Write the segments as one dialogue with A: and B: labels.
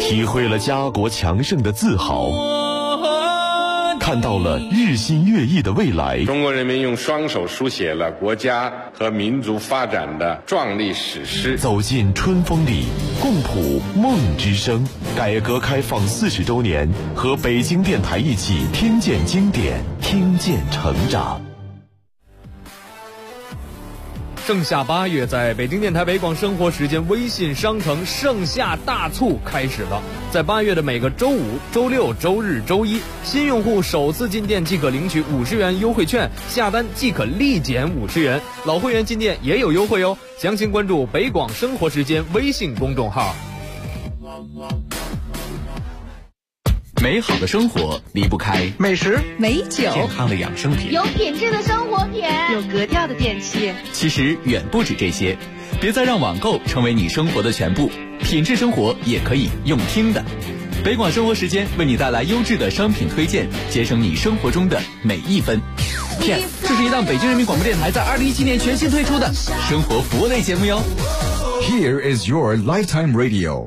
A: 体会了家国强盛的自豪，看到了日新月异的未来。
B: 中国人民用双手书写了国家和民族发展的壮丽史诗。
A: 走进春风里，共谱梦之声。改革开放40周年，和北京电台一起听见经典，听见成长。
C: 盛夏8月，在北京电台北广生活时间微信商城盛夏大促开始了。在8月的每个周五、周六、周日、周一，新用户首次进店即可领取50元优惠券，下单即可立减50元。老会员进店也有优惠哦。详情关注北广生活时间微信公众号。
D: 美好的生活离不开
E: 美食、
F: 美酒、
D: 健康的养生品，
G: 有品质的生活品，
F: 有格调的电器。
D: 其实远不止这些，别再让网购成为你生活的全部，品质生活也可以用听的。北广生活时间为你带来优质的商品推荐，节省你生活中的每一分。这是一档北京人民广播电台在2017年全新推出的生活服务类节目哟。
H: Here is your lifetime radio。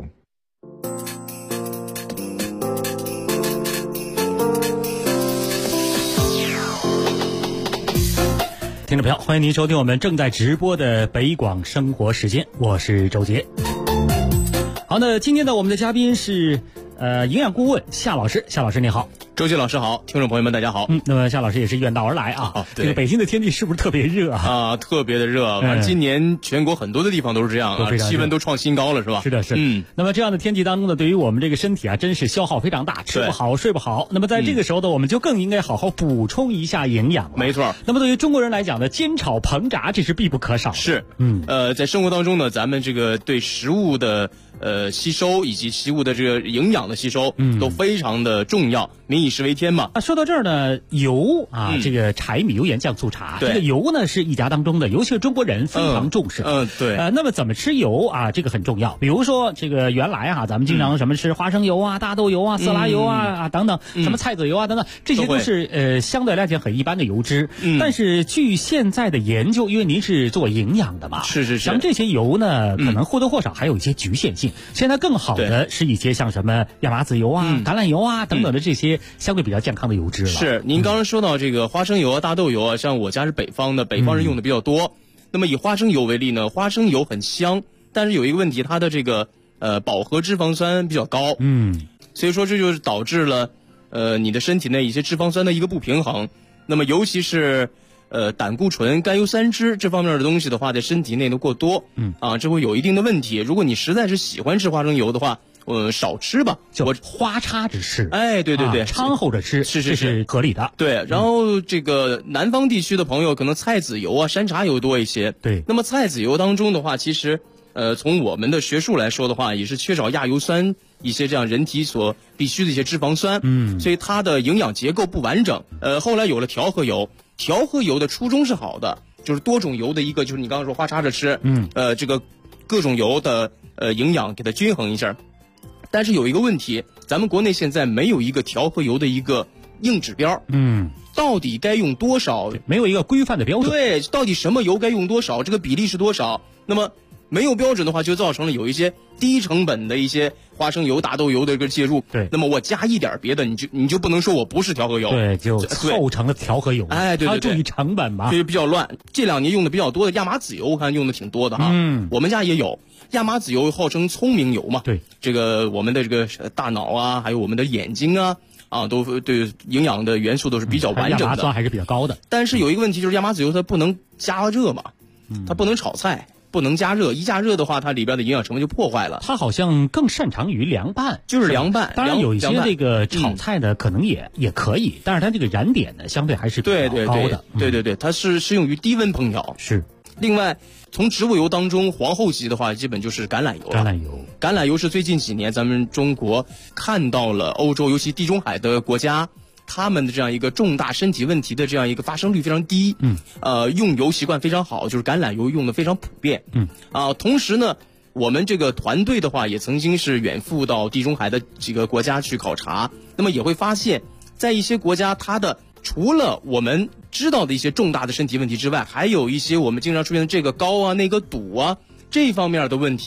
I: 听众朋友，欢迎您收听我们正在直播的北广生活时间，我是周杰。好，那今天的我们的嘉宾是营养顾问夏老师。夏老师你好。
J: 周杰老师好，听众朋友们大家好。
I: 那么夏老师也是远道而来啊。
J: 对，
I: 这个北京的天气是不是特别热啊？
J: 特别的热，反正今年全国很多的地方都是这样啊，气温都创新高了，是吧？
I: 是的，是。那么这样的天气当中呢，对于我们这个身体啊，真是消耗非常大，吃不好，睡不好。那么在这个时候呢，我们就更应该好好补充一下营养了。
J: 没错。
I: 那么对于中国人来讲呢，煎炒烹炸这是必不可少的。
J: 是。在生活当中呢，咱们这个对食物的吸收以及食物的这个营养的吸收都非常的重要，民以食为天嘛。
I: 说到这儿呢，油啊，这个柴米油盐酱醋茶，这个油呢是一家当中的，尤其是中国人非常重视。
J: 对。
I: 那么怎么吃油啊？这个很重要。比如说这个原来啊，咱们经常什么吃花生油啊、大豆油啊、色拉油啊等等，什么菜籽油啊等等，这些都是相对来讲很一般的油脂。但是据现在的研究，因为您是做营养的嘛，
J: 是，
I: 像这些油呢，可能或多或少还有一些局限性。现在更好的是一些像什么亚麻籽油啊、橄榄油啊等等的这些相对比较健康的油脂了。
J: 是，您刚刚说到这个花生油啊、大豆油啊，像我家是北方的，北方人用的比较多。那么以花生油为例呢，花生油很香，但是有一个问题，它的这个饱和脂肪酸比较高。所以说这就是导致了你的身体内一些脂肪酸的一个不平衡。那么尤其是胆固醇、甘油三酯这方面的东西的话，在身体内的过多，这会有一定的问题。如果你实在是喜欢吃花生油的话，少吃吧，
I: 就花插着吃。
J: 对，
I: 掺和着吃，这是合理的。
J: 对，然后这个南方地区的朋友可能菜籽油啊、山茶油多一些。
I: 对，
J: 那么菜籽油当中的话，其实从我们的学术来说的话，也是缺少亚油酸一些这样人体所必需的一些脂肪酸。所以它的营养结构不完整。后来有了调和油，调和油的初衷是好的，就是多种油的一个，就是你刚刚说花插着吃。这个各种油的营养给它均衡一下。但是有一个问题，咱们国内现在没有一个调和油的一个硬指标。到底该用多少？
I: 没有一个规范的标准。
J: 对，到底什么油该用多少？这个比例是多少？那么没有标准的话，就造成了有一些低成本的一些花生油、大豆油的一个介入。
I: 对，
J: 那么我加一点别的，你就不能说我不是调和油。
I: 对，就凑成了调和油。
J: 对，
I: 它注意成本嘛，
J: 所以比较乱。这2年用的比较多的亚麻籽油，我看用的挺多的哈。我们家也有。亚麻籽油号称聪明油嘛，
I: 对，
J: 这个我们的这个大脑啊，还有我们的眼睛啊，都对营养的元素都是比较完整的，
I: 亚麻酸还是比较高的。
J: 但是有一个问题，就是亚麻籽油它不能加热嘛，它不能炒菜，不能加热，一加热的话，它里边的营养成分就破坏了。
I: 它好像更擅长于凉拌，
J: 就是凉拌。
I: 当然有一些这个炒菜呢，可能也可以，但是它这个燃点呢，相对还是比较高的。
J: 对，它是适用于低温烹调。
I: 是。
J: 另外，从植物油当中，皇后级的话，基本就是橄榄油了。橄榄油是最近几年咱们中国看到了欧洲，尤其地中海的国家，他们的这样一个重大身体问题的这样一个发生率非常低。用油习惯非常好，就是橄榄油用的非常普遍。同时呢，我们这个团队的话，也曾经是远赴到地中海的几个国家去考察，那么也会发现，在一些国家，它的除了我们知道的一些重大的身体问题之外，还有一些我们经常出现的这个高啊、那个堵啊这方面的问题，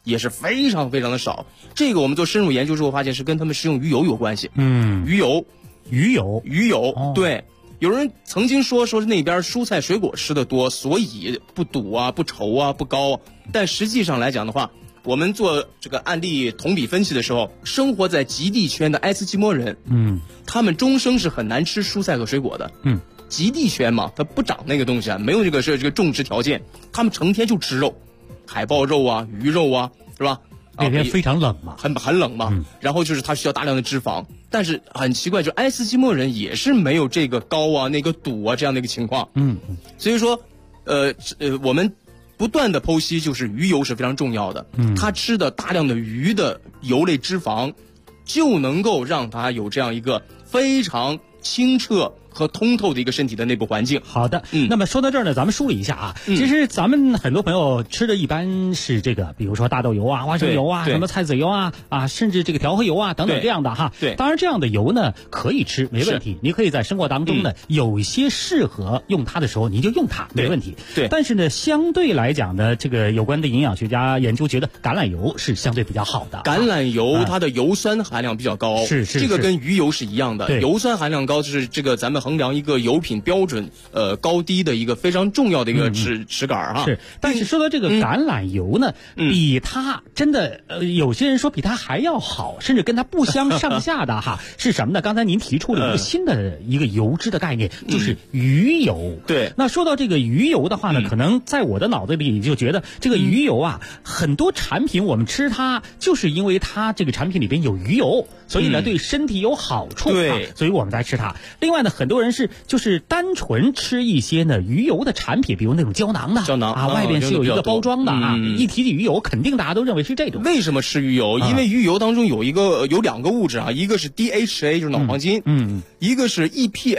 J: 也是非常非常的少。这个我们做深入研究之后发现是跟他们食用鱼油有关系。鱼油，对。有人曾经说那边蔬菜水果吃的多，所以不堵啊、不稠啊、不高。但实际上来讲的话，我们做这个案例同比分析的时候，生活在极地圈的埃斯基摩人，他们终生是很难吃蔬菜和水果的。极地圈嘛，它不长那个东西啊，没有这个种植条件，他们成天就吃肉，海豹肉啊、鱼肉啊，是吧？
I: 那边非常冷嘛，
J: 很冷嘛。然后就是它需要大量的脂肪，但是很奇怪，就埃斯基摩人也是没有这个高啊、那个堵啊这样的一个情况。所以说，我们不断的剖析，就是鱼油是非常重要的。他吃的大量的鱼的油类脂肪，就能够让他有这样一个非常清澈和通透的一个身体的内部环境。
I: 好的，那么说到这儿呢，咱们梳理一下啊。其实咱们很多朋友吃的一般是这个，比如说大豆油啊、花生油啊、什么菜籽油啊，甚至这个调和油啊等等这样的哈。
J: 对，
I: 当然这样的油呢可以吃，没问题。你可以在生活当中呢，有一些适合用它的时候，你就用它，没问题。
J: 对。
I: 但是呢，相对来讲呢，这个有关的营养学家研究觉得橄榄油是相对比较好的。
J: 橄榄油它的油酸含量比较高，
I: 是
J: 这个跟鱼油是一样的。油酸含量高就是这个咱们衡量一个油品标准高低的一个非常重要的一个尺杆哈。
I: 是，但是说到这个橄榄油呢，比它真的有些人说比它还要好，甚至跟它不相上下的哈，是什么呢？刚才您提出了一个新的一个油脂的概念，就是鱼油。
J: 对，
I: 那说到这个鱼油的话呢，可能在我的脑子里就觉得这个鱼油啊，很多产品我们吃它就是因为它这个产品里边有鱼油，所以呢对身体有好处所以我们才吃它。另外呢，很多人就是单纯吃一些呢鱼油的产品，比如那种胶囊外边是有一个包装的一提起鱼油，肯定大家都认为是这种。
J: 为什么吃鱼油？因为鱼油当中有两个物质一个是 DHA 就是脑黄金，一个是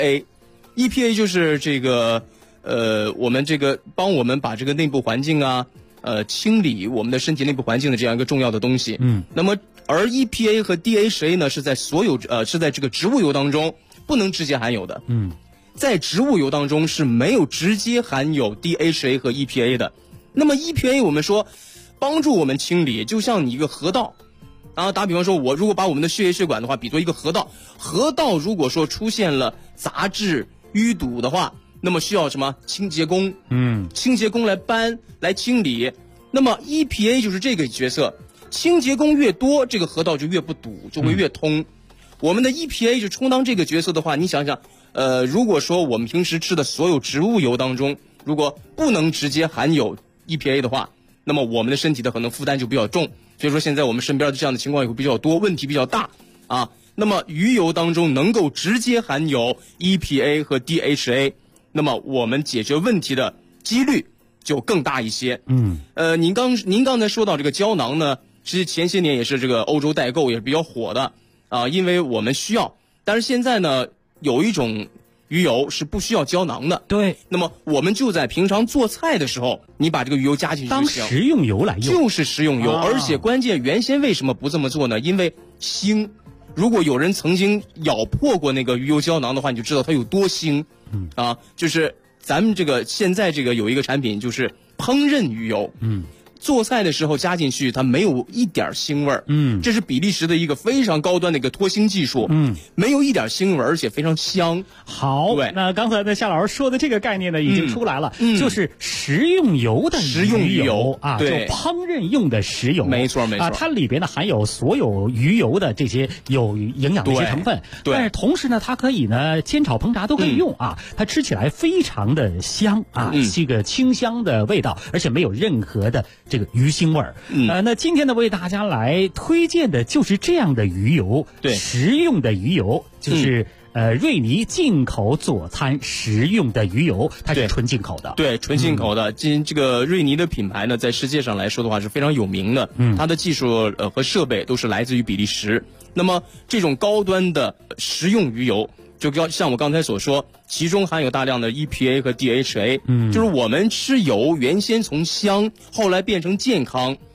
J: EPA 就是这个我们这个帮我们把这个内部环境清理我们的身体内部环境的这样一个重要的东西。那么而 EPA 和 DHA 呢是在是在这个植物油当中不能直接含有的。在植物油当中是没有直接含有 DHA 和 EPA 的。那么 EPA 我们说帮助我们清理，就像你一个河道打比方说，我如果把我们的血液血管的话比作一个河道，河道如果说出现了杂质淤堵的话，那么需要什么清洁工？清洁工来清理。那么 EPA 就是这个角色，清洁工越多，这个河道就越不堵，就会越通。我们的 EPA 就充当这个角色的话，你想想，如果说我们平时吃的所有植物油当中，如果不能直接含有 EPA 的话，那么我们的身体的可能负担就比较重。所以说现在我们身边的这样的情况也会比较多，问题比较大那么鱼油当中能够直接含有 EPA 和 DHA， 那么我们解决问题的几率就更大一些。您刚才说到这个胶囊呢，其实前些年也是这个欧洲代购也是比较火的因为我们需要。但是现在呢，有一种鱼油是不需要胶囊的。
I: 对，
J: 那么我们就在平常做菜的时候，你把这个鱼油加进去就行，
I: 当食用油来用，
J: 就是食用油。而且关键原先为什么不这么做呢？因为腥。如果有人曾经咬破过那个鱼油胶囊的话，你就知道它有多腥就是咱们现在这个有一个产品就是烹饪鱼油，做菜的时候加进去，它没有一点腥味儿。这是比利时的一个非常高端的一个脱腥技术。没有一点腥味儿，而且非常香。
I: 好，
J: 对，
I: 那刚才夏老师说的这个概念呢，已经出来了，就是食用油的
J: 食用鱼油
I: 就烹饪用的食油。
J: 没错
I: 它里边呢含有所有鱼油的这些有营养的一些成分。
J: 对，
I: 但是同时呢，它可以呢煎炒烹炸都可以用它吃起来非常的香这个清香的味道，而且没有任何的这个鱼腥味儿。那今天呢为大家来推荐的就是这样的鱼油，食用的鱼油，就是瑞尼进口佐餐食用的鱼油，它是纯进口的。
J: 对，纯进口的。这个瑞尼的品牌呢，在世界上来说的话是非常有名的。它的技术和设备都是来自于比利时。那么这种高端的食用鱼油，就像我刚才所说，其中含有大量的 EPA 和 DHA。就是我们吃油原先从香，后来变成健康，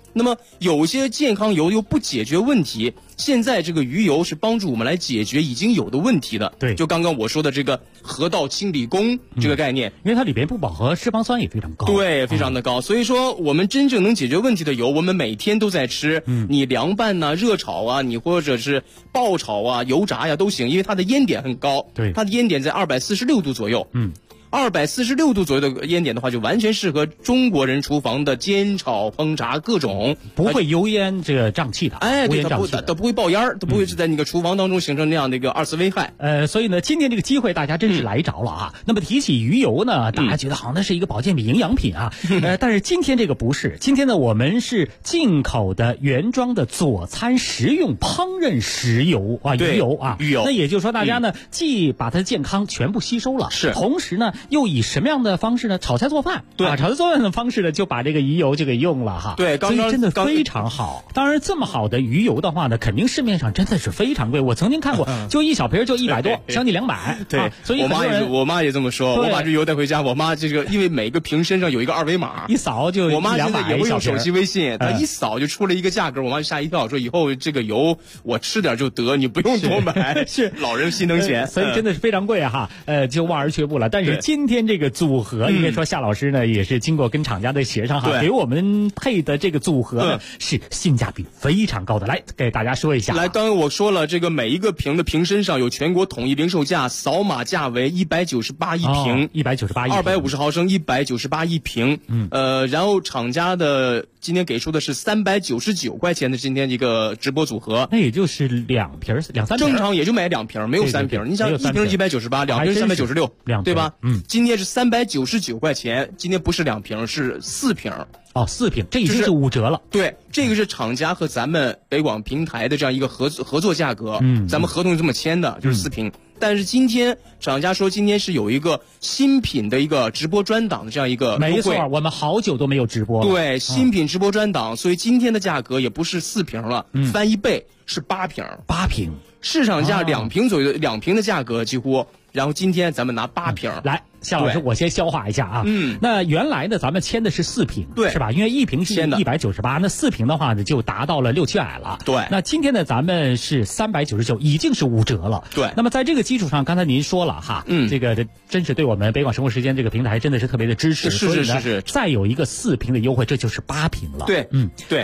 J: 那么有些健康油又不解决问题，现在这个鱼油是帮助我们来解决已经有的问题的。
I: 对，
J: 就刚刚我说的这个河道清理工这个概念，
I: 因为它里边不饱和脂肪酸也非常高，
J: 对，非常的高。所以说我们真正能解决问题的油，我们每天都在吃。你凉拌呐、热炒啊，你或者是爆炒啊、油炸呀都行，因为它的烟点很高。
I: 对，
J: 它的烟点在246度左右。246度左右的烟点的话，就完全适合中国人厨房的煎炒烹炸各种，
I: 不会油烟这个胀气的。
J: 哎，对，
I: 它
J: 不会爆烟儿，都不会是在那个厨房当中形成那样的一个二次危害。
I: 所以呢，今天这个机会大家真是来着了啊。那么提起鱼油呢，大家觉得好像那是一个保健品、营养品啊。但是今天这个不是，今天呢我们是进口的原装的佐餐食用烹饪食油啊，鱼油啊。
J: 鱼油。
I: 那也就是说，大家呢既把它的健康全部吸收了，
J: 是，
I: 同时呢又以什么样的方式呢？炒菜做饭，
J: 对，
I: 炒菜做饭的方式呢就把这个鱼油就给用了哈。
J: 对，
I: 所以真的非常好。当然，这么好的鱼油的话呢，肯定市面上真的是非常贵。我曾经看过，就一小瓶就100多，将近200。
J: 对，
I: 所以
J: 我妈也这么说。我把这油带回家，我妈这个因为每个瓶身上有一个二维码，
I: 一扫就200。
J: 我妈现在也会用手机微信，她一扫就出了一个价格，我妈就吓一跳，说以后这个油我吃点就得，你不用多买。
I: 是
J: 老人心疼钱，
I: 所以真的是非常贵哈。就望而却步了。但是今天这个组合，应该说夏老师呢也是经过跟厂家的协商哈，给我们配的这个组合呢是性价比非常高的。来给大家说一下。
J: 来，刚刚我说了，这个每一个瓶的瓶身上有全国统一零售价，扫码价为198一瓶
I: ，198一瓶
J: ，250毫升198一瓶。然后厂家的今天给出的是399块钱的今天一个直播组合，
I: 那也就是2瓶2-3瓶，
J: 正常也就买2瓶，没有3瓶。你想一瓶198，2瓶396，对吧？今天是399块钱，今天不是2瓶，是4瓶。
I: 哦，4瓶，这已经是5折了。
J: 对，这个是厂家和咱们北广平台的这样一个合作价格。咱们合同是这么签的，就是4瓶。但是今天厂家说今天是有一个新品的一个直播专档的这样一个优惠。
I: 没错，我们好久都没有直播了。
J: 对，新品直播专档，所以今天的价格也不是4瓶了，翻1倍是8瓶。
I: 8瓶，
J: 市场价2瓶左右的2瓶的价格几乎。然后今天咱们拿8瓶
I: 来，夏老师，我先消化一下啊。那原来呢，咱们签的是4瓶，
J: 对，
I: 是吧？因为1瓶是198，那4瓶的话呢，就达到了600-700了。
J: 对。
I: 那今天呢，咱们是399，已经是5折了。
J: 对。
I: 那么在这个基础上，刚才您说了哈，这个真是对我们北广生活时间这个平台真的是特别的支持。
J: 是。
I: 再有一个4瓶的优惠，这就是8瓶了。
J: 对，对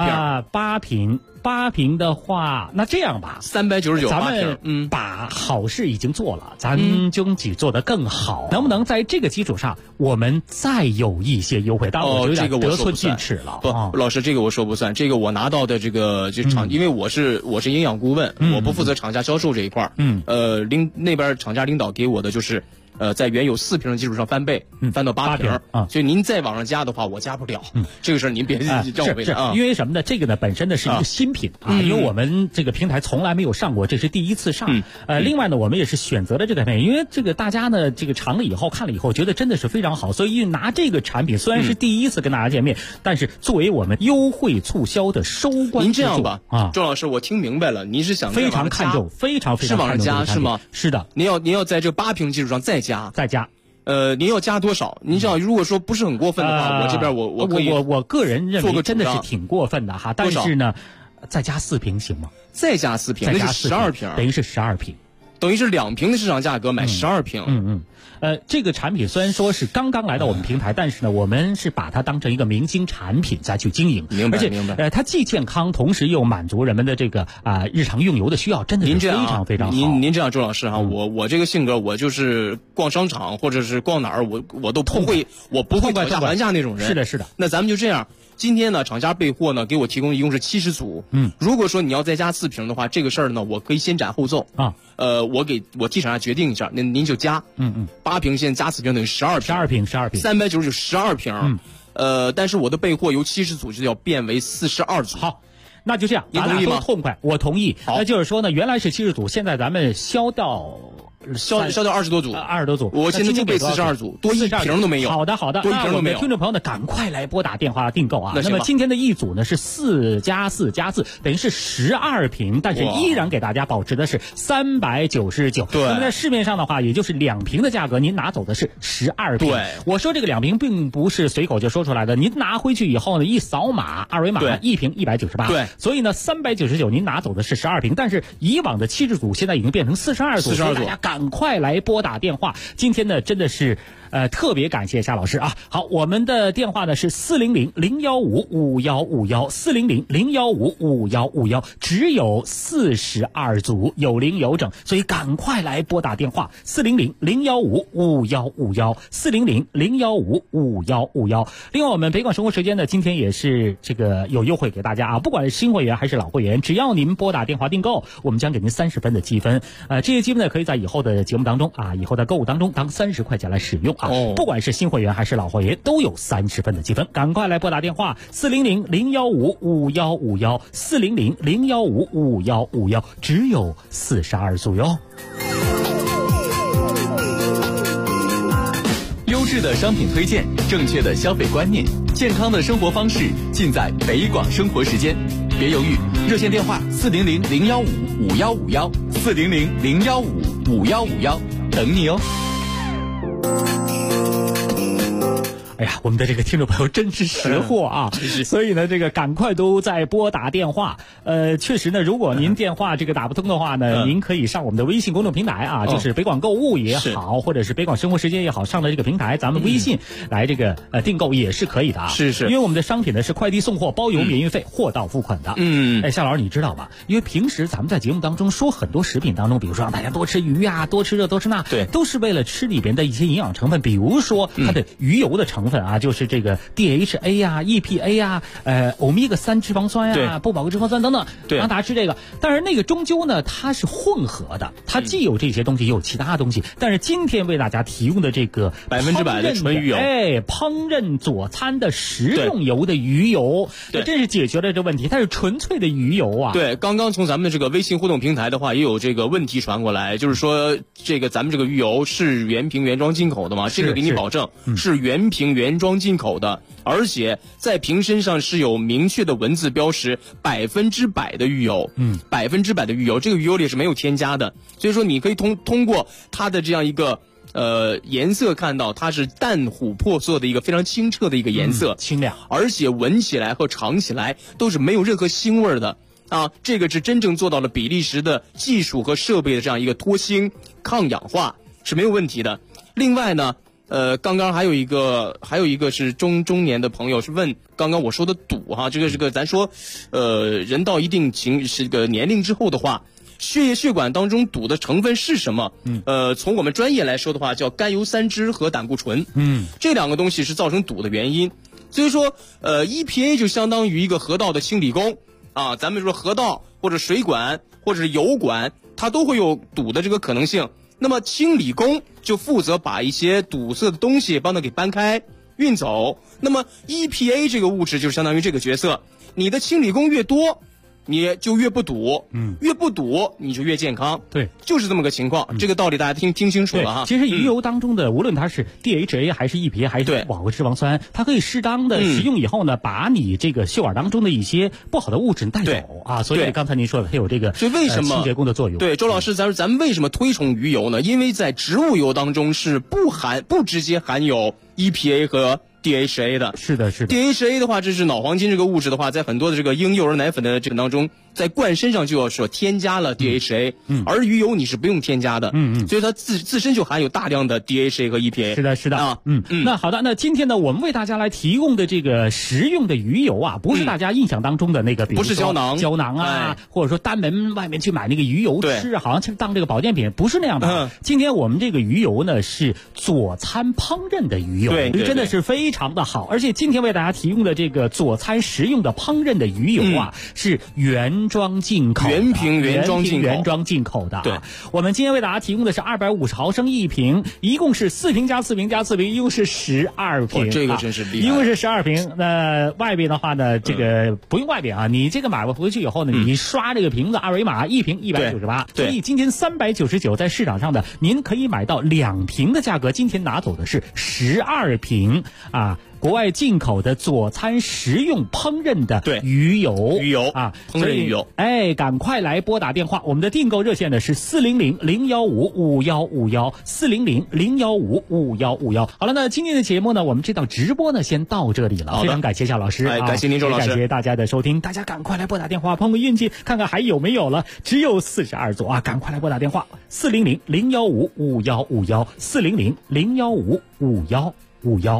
J: ，8瓶。
I: 8瓶的话，那这样吧
J: ，399，
I: 咱们把好事已经做了，咱争取做得更好。能不能在这个基础上，我们再有一些优惠？当然，我觉得得寸进尺了。
J: 不，老师，这个我说不算。这个我拿到的这个就厂，因为我是营养顾问，我不负责厂家销售这一块。那边厂家领导给我的就是。在原有4瓶的基础上翻倍，翻到8瓶啊！所以您再往上加的话，我加不了。这个事儿您别让我为难啊！
I: 因为什么呢？这个呢本身呢是一个新品啊，因为我们这个平台从来没有上过，这是第一次上。另外呢，我们也是选择了这个品，因为这个大家呢这个尝了以后看了以后，觉得真的是非常好，所以拿这个产品虽然是第一次跟大家见面，但是作为我们优惠促销的收官。
J: 您这样吧啊，周老师，我听明白了，您是想
I: 非常看重，非常
J: 是往上加是吗？
I: 是的，
J: 您要在这8瓶基础上再加。您要加多少？您知道，如果说不是很过分的话，我这边我可以
I: 我个人认为真的是挺过分的哈。但是呢，再加4瓶行吗？
J: 再加4瓶，那是12瓶，
I: 等于是12瓶，
J: 等于是2瓶的市场价格买12瓶。
I: 这个产品虽然说是刚刚来到我们平台，但是呢，我们是把它当成一个明星产品再去经营，
J: 明
I: 白。它既健康，同时又满足人们的这个日常用油的需要，真的是非常非常好。
J: 您这样，周老师哈，我这个性格，我就是逛商场或者是逛哪儿，我都不会，我不会讨价还价那种人。
I: 是的。
J: 那咱们就这样。今天呢，厂家备货呢，给我提供一共是70组。如果说你要再加4瓶的话，这个事儿呢，我可以先斩后奏啊。我替厂家决定一下，您就加。8瓶现在加4瓶等于12瓶
I: ，12瓶
J: ，399 12瓶。但是我的备货由70组就要变为42组。
I: 好，那就这样，
J: 您同意吗？
I: 痛快，我同意。那就是说呢，原来是70组，现在咱们销到
J: 销掉20多组
I: ，20多组。
J: 我现在就备42组，多一瓶都没有。
I: 好的，
J: 多一瓶都没有。
I: 听众朋友呢，赶快来拨打电话订购啊！那么今天的一组呢是4+4+4，等于是12瓶，但是依然给大家保持的是399。
J: 对。
I: 那么在市面上的话，也就是2瓶的价格，您拿走的是12瓶。
J: 对。
I: 我说这个2瓶并不是随口就说出来的，您拿回去以后呢，一扫码二维码，1瓶198。
J: 对。
I: 所以呢，399您拿走的是12瓶，但是以往的70组现在已经变成42组，所以大家赶快来拨打电话。今天呢，真的是特别感谢夏老师啊。好，我们的电话呢是400-015-5151，400-015-5151，只有42组，有零有整，所以赶快来拨打电话400-015-5151，400-015-5151。另外，我们北广生活时间呢，今天也是这个有优惠给大家啊，不管是新会员还是老会员，只要您拨打电话订购，我们将给您30分的积分。这些积分呢，可以在以后的节目当中啊，以后的购物当中当30块钱来使用啊。不管是新会员还是老会员，都有30分的积分。赶快来拨打电话400-015-5151，400-015-5151，只有42组哟。
D: 优质的商品推荐，正确的消费观念，健康的生活方式，尽在北广生活时间。别犹豫，热线电话400-015-5151，400-015-5151，等你哦。
I: 哎呀，我们的这个听众朋友真是识货啊！所以呢，这个赶快都在拨打电话。确实呢，如果您电话这个打不通的话呢，您可以上我们的微信公众平台啊，就是北广购物也好，或者是北广生活时间也好，上的这个平台，咱们微信来这个订购也是可以的啊。
J: 是，
I: 因为我们的商品呢是快递送货包邮免运费，货到付款的。夏老师你知道吧？因为平时咱们在节目当中说很多食品当中，比如说让大家多吃鱼啊，多吃这，多吃那，
J: 对，
I: 都是为了吃里边的一些营养成分，比如说它的鱼油的成分啊，就是这个 DHA 呀、EPA 呀、欧米伽3脂肪酸呀、不饱和脂肪酸等等，让大家吃这个。但是那个终究呢，它是混合的，它既有这些东西，也有其他东西。但是今天为大家提供的这个
J: 100%的纯鱼油，
I: 烹饪佐餐的食用油的鱼油，这真是解决了这问题。它是纯粹的鱼油啊。
J: 对，刚刚从咱们的这个微信互动平台的话，也有这个问题传过来，就是说这个咱们这个鱼油是原瓶原装进口的吗？这个给你保证是原瓶原装进口的，而且在瓶身上是有明确的文字标识100%的鱼油，100%的鱼油，这个鱼油里是没有添加的，所以说你可以通过它的这样一个颜色看到它是淡琥珀色的一个非常清澈的一个颜色，
I: 清亮，
J: 而且闻起来和尝起来都是没有任何腥味的啊，这个是真正做到了比利时的技术和设备的这样一个脱腥抗氧化是没有问题的。另外呢，刚刚还有一个是中年的朋友是问刚刚我说的赌哈，这个咱说，人到一定这个年龄之后的话，血管当中赌的成分是什么？从我们专业来说的话，叫甘油三酯和胆固醇。这两个东西是造成赌的原因。所以说，EPA 就相当于一个河道的清理工啊，咱们说河道或者水管或者是油管，它都会有堵的这个可能性。那么清理工就负责把一些堵塞的东西帮它给搬开运走，那么 EPA 这个物质就相当于这个角色，你的清理工越多你就越不堵，越不堵你就越健康，
I: 对，
J: 就是这么个情况。这个道理大家听清楚了哈。
I: 其实鱼油当中的，无论它是 DHA 还是 EPA 还是饱和脂肪酸，它可以适当的食用以后呢，把你这个血管当中的一些不好的物质带走啊。所以刚才您说的，它有这个
J: 所以为什么
I: 清洁工的作用？
J: 对，周老师，咱们为什么推崇鱼油呢？因为在植物油当中是不直接含有 EPA 和DHA 的。
I: 是的
J: DHA 的话，这是脑黄金这个物质的话，在很多的这个婴幼儿奶粉的这个当中，在灌身上就要说添加了 DHA，而鱼油你是不用添加的，所以它自身就含有大量的 DHA 和 EPA。
I: 是的啊，那好的，那今天呢，我们为大家来提供的这个食用的鱼油啊，不是大家印象当中的那个，比如说
J: 不是胶囊
I: 啊，或者说单门外面去买那个鱼油吃，好像当这个保健品，不是那样的。今天我们这个鱼油呢是佐餐烹饪的鱼油，
J: 对，
I: 真的是非常的好，而且今天为大家提供的这个佐餐食用的烹饪的鱼油啊，是原原装进口，
J: 原瓶原
I: 装进口的。
J: 对，
I: 我们今天为大家提供的是250毫升1瓶，一共是4瓶加4瓶加4瓶，一共是12瓶。
J: 这个真是厉害，
I: 一共是12瓶。那外边的话呢，这个不用外边啊，你这个买回去以后呢，你刷这个瓶子二维码，一瓶198，所以今天399在市场上的您可以买到2瓶的价格，今天拿走的是12瓶啊。国外进口的佐餐食用烹饪的鱼油啊，
J: 烹饪鱼油，
I: 赶快来拨打电话，我们的订购热线呢是400-015-5151，400-015-5151。好了，那今天的节目呢，我们这档直播呢先到这里了，非常感谢夏老师，
J: 感谢您周老师，
I: 感谢大家的收听，大家赶快来拨打电话碰个运气，看看还有没有了，只有42座啊，赶快来拨打电话400-015-5151，400-015-5151。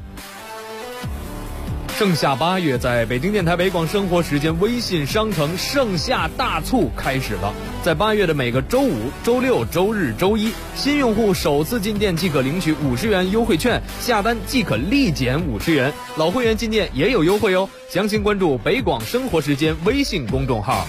C: 盛夏8月，在北京电台北广生活时间微信商城盛夏大促开始了。在8月的每个周五、周六、周日、周一，新用户首次进店即可领取50元优惠券，下单即可立减50元。老会员进店也有优惠哦。详情关注北广生活时间微信公众号。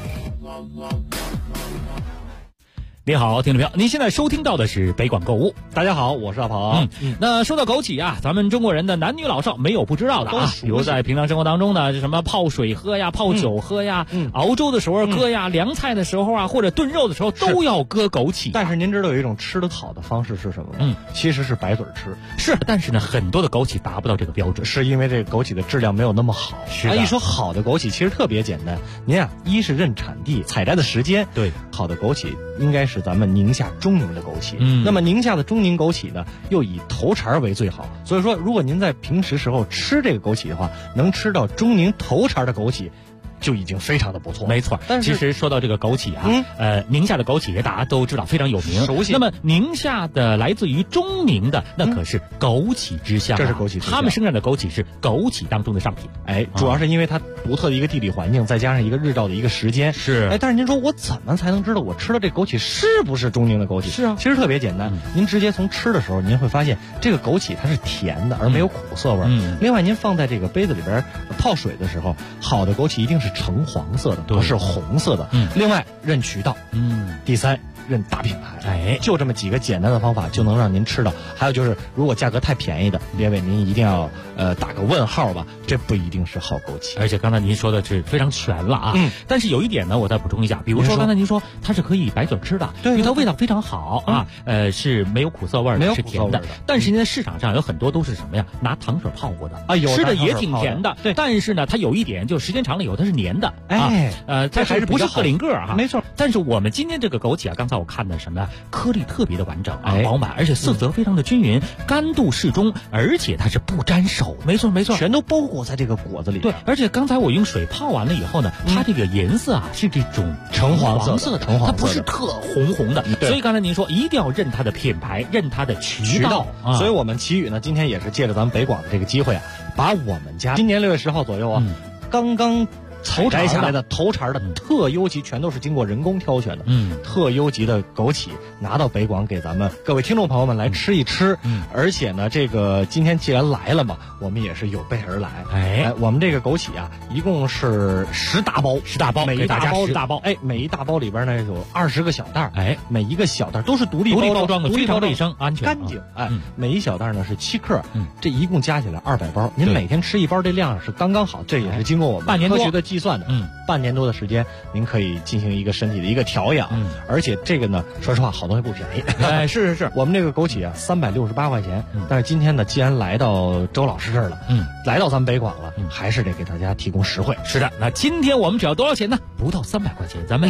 I: 你好，听众朋友，您现在收听到的是北广购物。大家好，我是阿鹏。那说到枸杞啊，咱们中国人的男女老少没有不知道的啊。比如在平常生活当中呢，什么泡水喝呀，泡酒喝呀，熬粥的时候搁呀，凉菜的时候啊，或者炖肉的时候都要搁枸杞。
E: 但是您知道有一种吃得好的方式是什么吗？其实是白嘴吃。
I: 是，但是呢，很多的枸杞达不到这个标准，
E: 是因为这个枸杞的质量没有那么好。一说好的枸杞，其实特别简单。您啊，一是认产地、采摘的时间。
I: 对，
E: 好的枸杞应该是咱们宁夏中宁的枸杞。那么宁夏的中宁枸杞呢，又以头茬为最好。所以说，如果您在平时时候吃这个枸杞的话，能吃到中宁头茬的枸杞，就已经非常的不错。
I: 没错，但是其实说到这个枸杞啊，宁夏的枸杞大家都知道非常有名，
E: 熟悉。
I: 那么宁夏的来自于中宁的，那可是枸杞之乡，
E: 这是枸杞之乡。
I: 他们生产的枸杞是枸杞当中的上品。
E: 主要是因为它独特的一个地理环境，再加上一个日照的一个时间。
I: 是。
E: 但是您说我怎么才能知道我吃的这枸杞是不是中宁的枸杞？
I: 是啊，
E: 其实特别简单，您直接从吃的时候，您会发现这个枸杞它是甜的，而没有苦涩味。另外，您放在这个杯子里边泡水的时候，好的枸杞一定是橙黄色的，不是红色的。另外，认渠道。第三，认大品牌。就这么几个简单的方法就能让您吃到。还有就是，如果价格太便宜的，别为您一定要打个问号吧，这不一定是好枸杞。
I: 而且刚才您说的是非常全了啊。但是有一点呢，我再补充一下，比如说刚才您说它是可以白嘴吃的，因为它味道非常好啊，是没有苦涩味的，是甜的。但是现在市场上有很多都是什么呀？拿糖水泡过的，吃的也挺甜的。
E: 对，
I: 但是呢，它有一点，就时间长了以后它是黏的。它还是不是特领个哈？
E: 没错。
I: 但是我们今天这个枸杞啊，刚才我看的什么呀？颗粒特别的完整啊，饱满，而且色泽非常的均匀，干度适中，而且它是不沾手。没错，
E: 全都包裹在这个果子里。
I: 对，而且刚才我用水泡完了以后呢，它这个颜色啊是这种橙黄色的，它不是特红的。所以刚才您说一定要认它的品牌，认它的渠道。
E: 所以我们奇宇呢，今天也是借着咱们北广的这个机会啊，把我们家今年6月10号左右啊，刚刚采摘下来的头茬的特优级，全都是经过人工挑选的，特优级的枸杞拿到北广给咱们各位听众朋友们来吃一吃。而且呢，这个今天既然来了嘛，我们也是有备而来。我们这个枸杞啊，一共是10大包，每一大包
I: 10大包，
E: 每一大包里边呢有20个小袋，每一个小袋都是独立
I: 包装的，非常卫生安全
E: 干净。每一小袋呢是7克，这一共加起来200包，您每天吃一包，这量是刚刚好。这也是经过我们科学的计算的，半年多的时间，您可以进行一个身体的一个调养。而且这个呢，说实话，好东西不便宜。
I: 是，
E: 我们这个枸杞啊，368块钱。但是今天呢，既然来到周老师这儿了，来到咱们北广了，还是得给大家提供实惠。
I: 是的，那今天我们只要多少钱呢？不到300块钱，咱们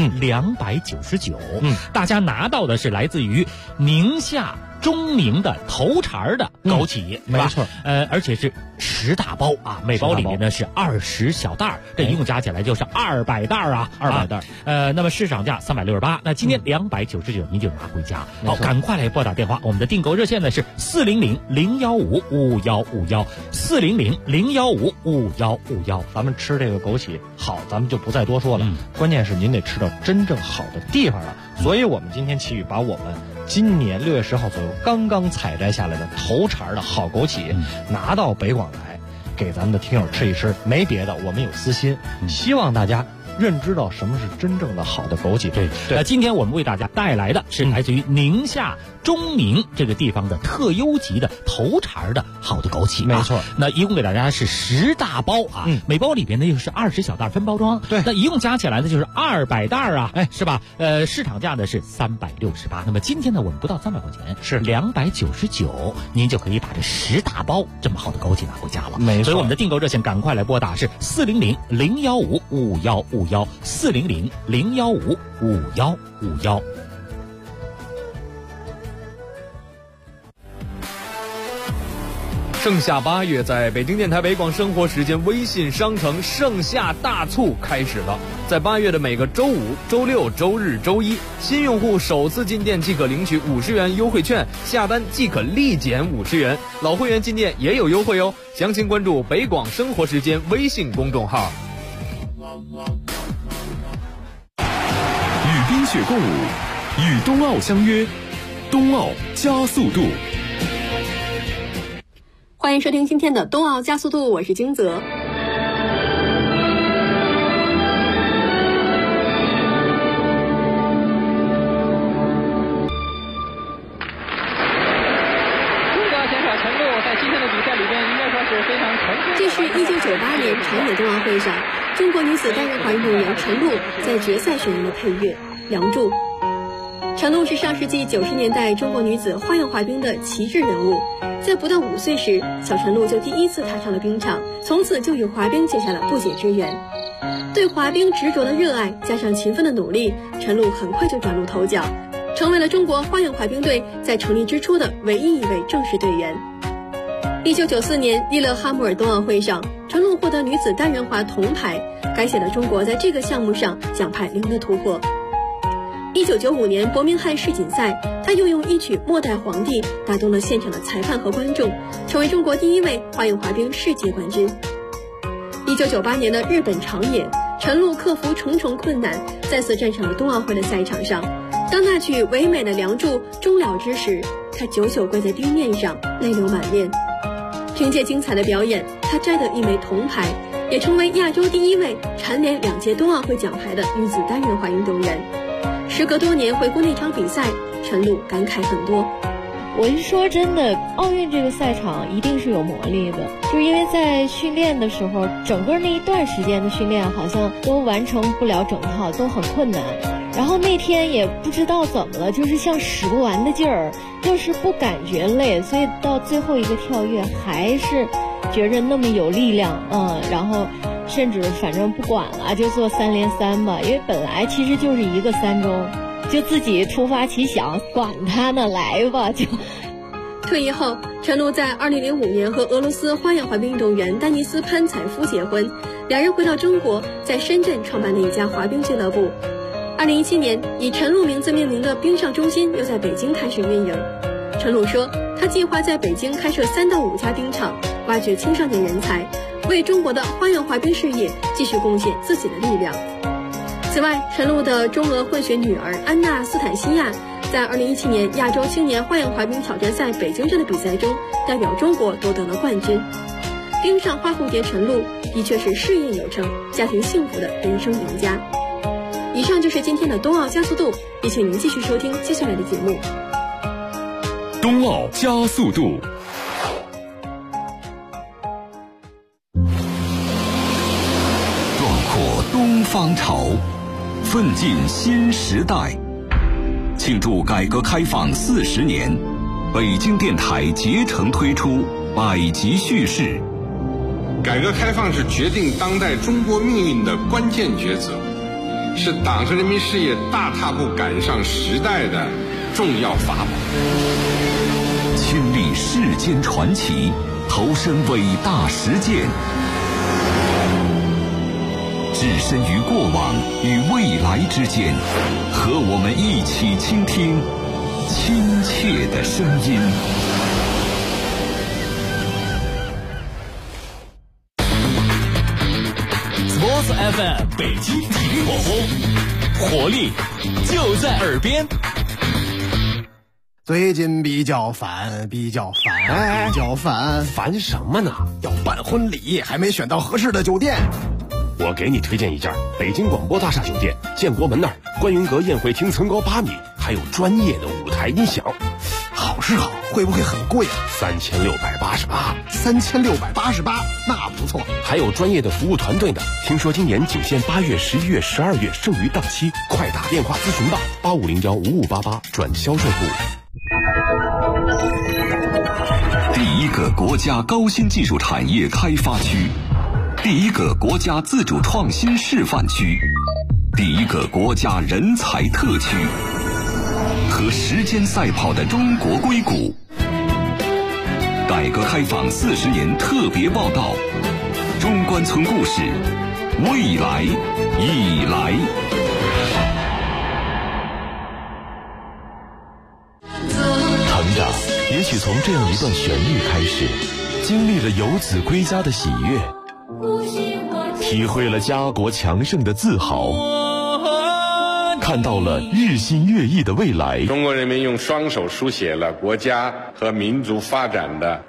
I: 299。大家拿到的是来自于宁夏中宁的头茬的枸杞，
E: 没错。
I: 而且是10大包啊，每包里面呢是20小袋，这一共加起来就是200袋啊，200袋。那么市场价368，那今天299您就拿回家。好，赶快来拨打电话，我们的订购热线呢是400-015-5151，400-015-5151。
E: 咱们吃这个枸杞好，咱们就不再多说了。关键是您得吃到真正好的地方了。所以我们今天奇宇把我们今年6月10号左右刚刚采摘下来的头茬的好枸杞拿到北广来，给咱们的听友吃一吃。没别的，我们有私心，希望大家认知到什么是真正的好的枸杞。
I: 对，今天我们为大家带来的是来自于宁夏中宁这个地方的特优级的头茬的好的枸杞。
E: 没错，
I: 那一共给大家是10大包啊，每包里边呢又是20小袋分包装。
E: 对，
I: 那一共加起来呢就是200袋啊，是吧？市场价呢是368，那么今天呢我们不到300块钱，是299，您就可以把这10大包这么好的枸杞拿回家了。
E: 没错，
I: 所以我们的订购热线赶快来拨打是400-015-5151，400-015-5151。
C: 盛夏8月，在北京电台北广生活时间微信商城盛夏大促开始了。在8月的每个周5、周6、周日、周一，新用户首次进店即可领取50元优惠券，下单即可立减50元。老会员进店也有优惠哦，详情关注北广生活时间微信公众号。
A: 与冰雪共舞，与冬奥相约，冬奥加速度。
G: 欢迎收听今天的冬奥加速度，我是金泽。这是1998年长野冬奥会上，中国女子单人滑运动员陈露在决赛选用的配乐《梁祝》。陈露是上世纪90年代中国女子花样滑冰的旗帜人物，在不到5岁时，小陈露就第一次踏上了冰场，从此就与滑冰结下了不解之缘。对滑冰执着的热爱加上勤奋的努力，陈露很快就崭露头角，成为了中国花样滑冰队在成立之初的唯一一位正式队员。1994年利勒哈默尔冬奥会上，陈露获得女子单人滑铜牌，改写了中国在这个项目上奖牌0的突破。1995年伯明翰世锦赛，他又用一曲《末代皇帝》打动了现场的裁判和观众，成为中国第一位花样滑冰世界冠军。1998年的日本长野，陈露克服重重困难，再次站上了冬奥会的赛场上。当那曲唯美的《梁祝》终了之时，他久久跪在冰面上，泪流满面。凭借精彩的表演，他摘得1枚铜牌，也成为亚洲第一位蝉联2届冬奥会奖牌的女子单人滑运动员。时隔多年回顾那场比赛，陈露感慨很多。
K: 我是说真的，奥运这个赛场一定是有魔力的，就是因为在训练的时候，整个那一段时间的训练好像都完成不了整套，都很困难。然后那天也不知道怎么了，就是像使不完的劲儿，又是不感觉累，所以到最后一个跳跃还是觉着那么有力量，然后甚至反正不管了，就做3连3吧，因为本来其实就是一个3中，就自己突发奇想，管他呢，来吧就。
G: 退役后，陈露在2005年和俄罗斯花样滑冰运动员丹尼斯潘采夫结婚，两人回到中国，在深圳创办了一家滑冰俱乐部。2017年，以陈露名字命名的冰上中心又在北京开始运营。陈露说，他计划在北京开设3到5家冰场，挖掘青少年人才，为中国的花样滑冰事业继续贡献自己的力量。此外，陈露的中俄混血女儿安娜斯坦西亚在2017年亚洲青年花样滑冰挑战赛北京站的比赛中，代表中国夺得了冠军。冰上花蝴蝶陈露的确是事业有成、家庭幸福的人生赢家。以上就是今天的冬奥加速度，也请您继续收听接下来的节目。
A: 冬奥加速度。壮阔东方潮，奋进新时代。庆祝改革开放40年，北京电台竭诚推出百集叙事。
B: 改革开放是决定当代中国命运的关键抉择，是党和人民事业大踏步赶上时代的重要法宝。
A: 亲历世间传奇，投身伟大实践，置身于过往与未来之间，和我们一起倾听亲切的声音。
D: Sports FM 北京体育广播，活力就在耳边。
L: 最近比较烦，
M: 烦什么呢？
L: 要办婚礼，还没选到合适的酒店。
M: 我给你推荐一家北京广播大厦酒店，建国门那儿观云阁宴会厅层高8米，还有专业的舞台音响。
L: 好是好，会不会很贵啊？3688，3688，那不错。
M: 还有专业的服务团队呢。听说今年仅限8月、11月、12月，剩余档期，快打电话咨询吧，85015588转销售部。
A: 第一个国家高新技术产业开发区，第一个国家自主创新示范区，第一个国家人才特区，和时间赛跑的中国硅谷。改革开放40年特别报道，中关村故事，未来已来。
N: 成长也许从这样一段旋律开始，经历了游子归家的喜悦，体会了家国强盛的自豪，看到了日新月异的未来。
B: 中国人民用双手书写了国家和民族发展的